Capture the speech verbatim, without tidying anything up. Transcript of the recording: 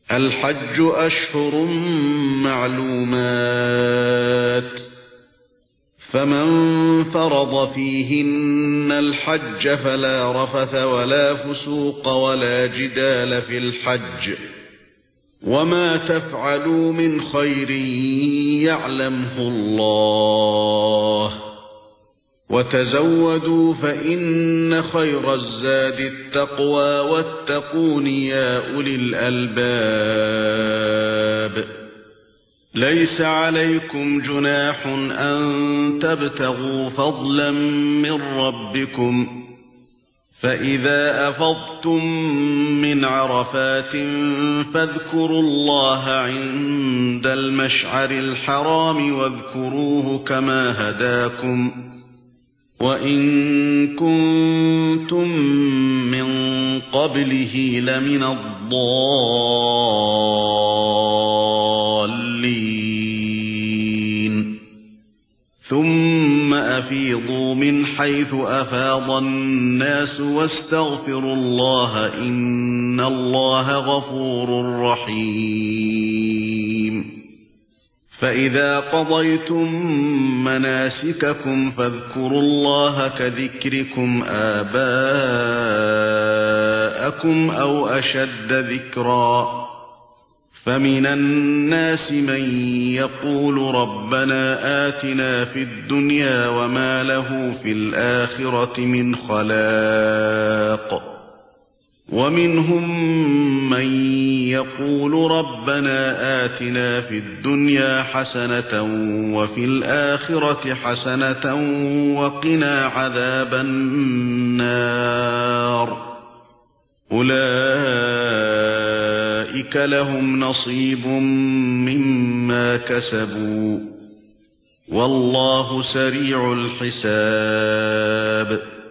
الحج أشهر معلومات، فمن فرض فيهن الحج فلا رفث ولا فسوق ولا جدال في الحج، وما تفعلوا من خير يعلمه الله، وتزودوا فإن خير الزاد التقوى واتقون يا أولي الألباب. ليس عليكم جناح أن تبتغوا فضلا من ربكم، فإذا أفضتم من عرفات فاذكروا الله عند المشعر الحرام واذكروه كما هداكم، وإن كنتم من قبله لمن الضالين. ثم أفيضوا من حيث أفاض الناس واستغفروا الله إن الله غفور رحيم. فإذا قضيتم مناسككم فاذكروا الله كذكركم آباءكم أو أشد ذكرا. فمن الناس من يقول ربنا آتنا في الدنيا وما له في الآخرة من خلاق، ومنهم من يقول ربنا آتنا في الدنيا حسنة وفي الآخرة حسنة وقنا عذاب النار. أولئك لهم نصيب مما كسبوا، والله سريع الحساب.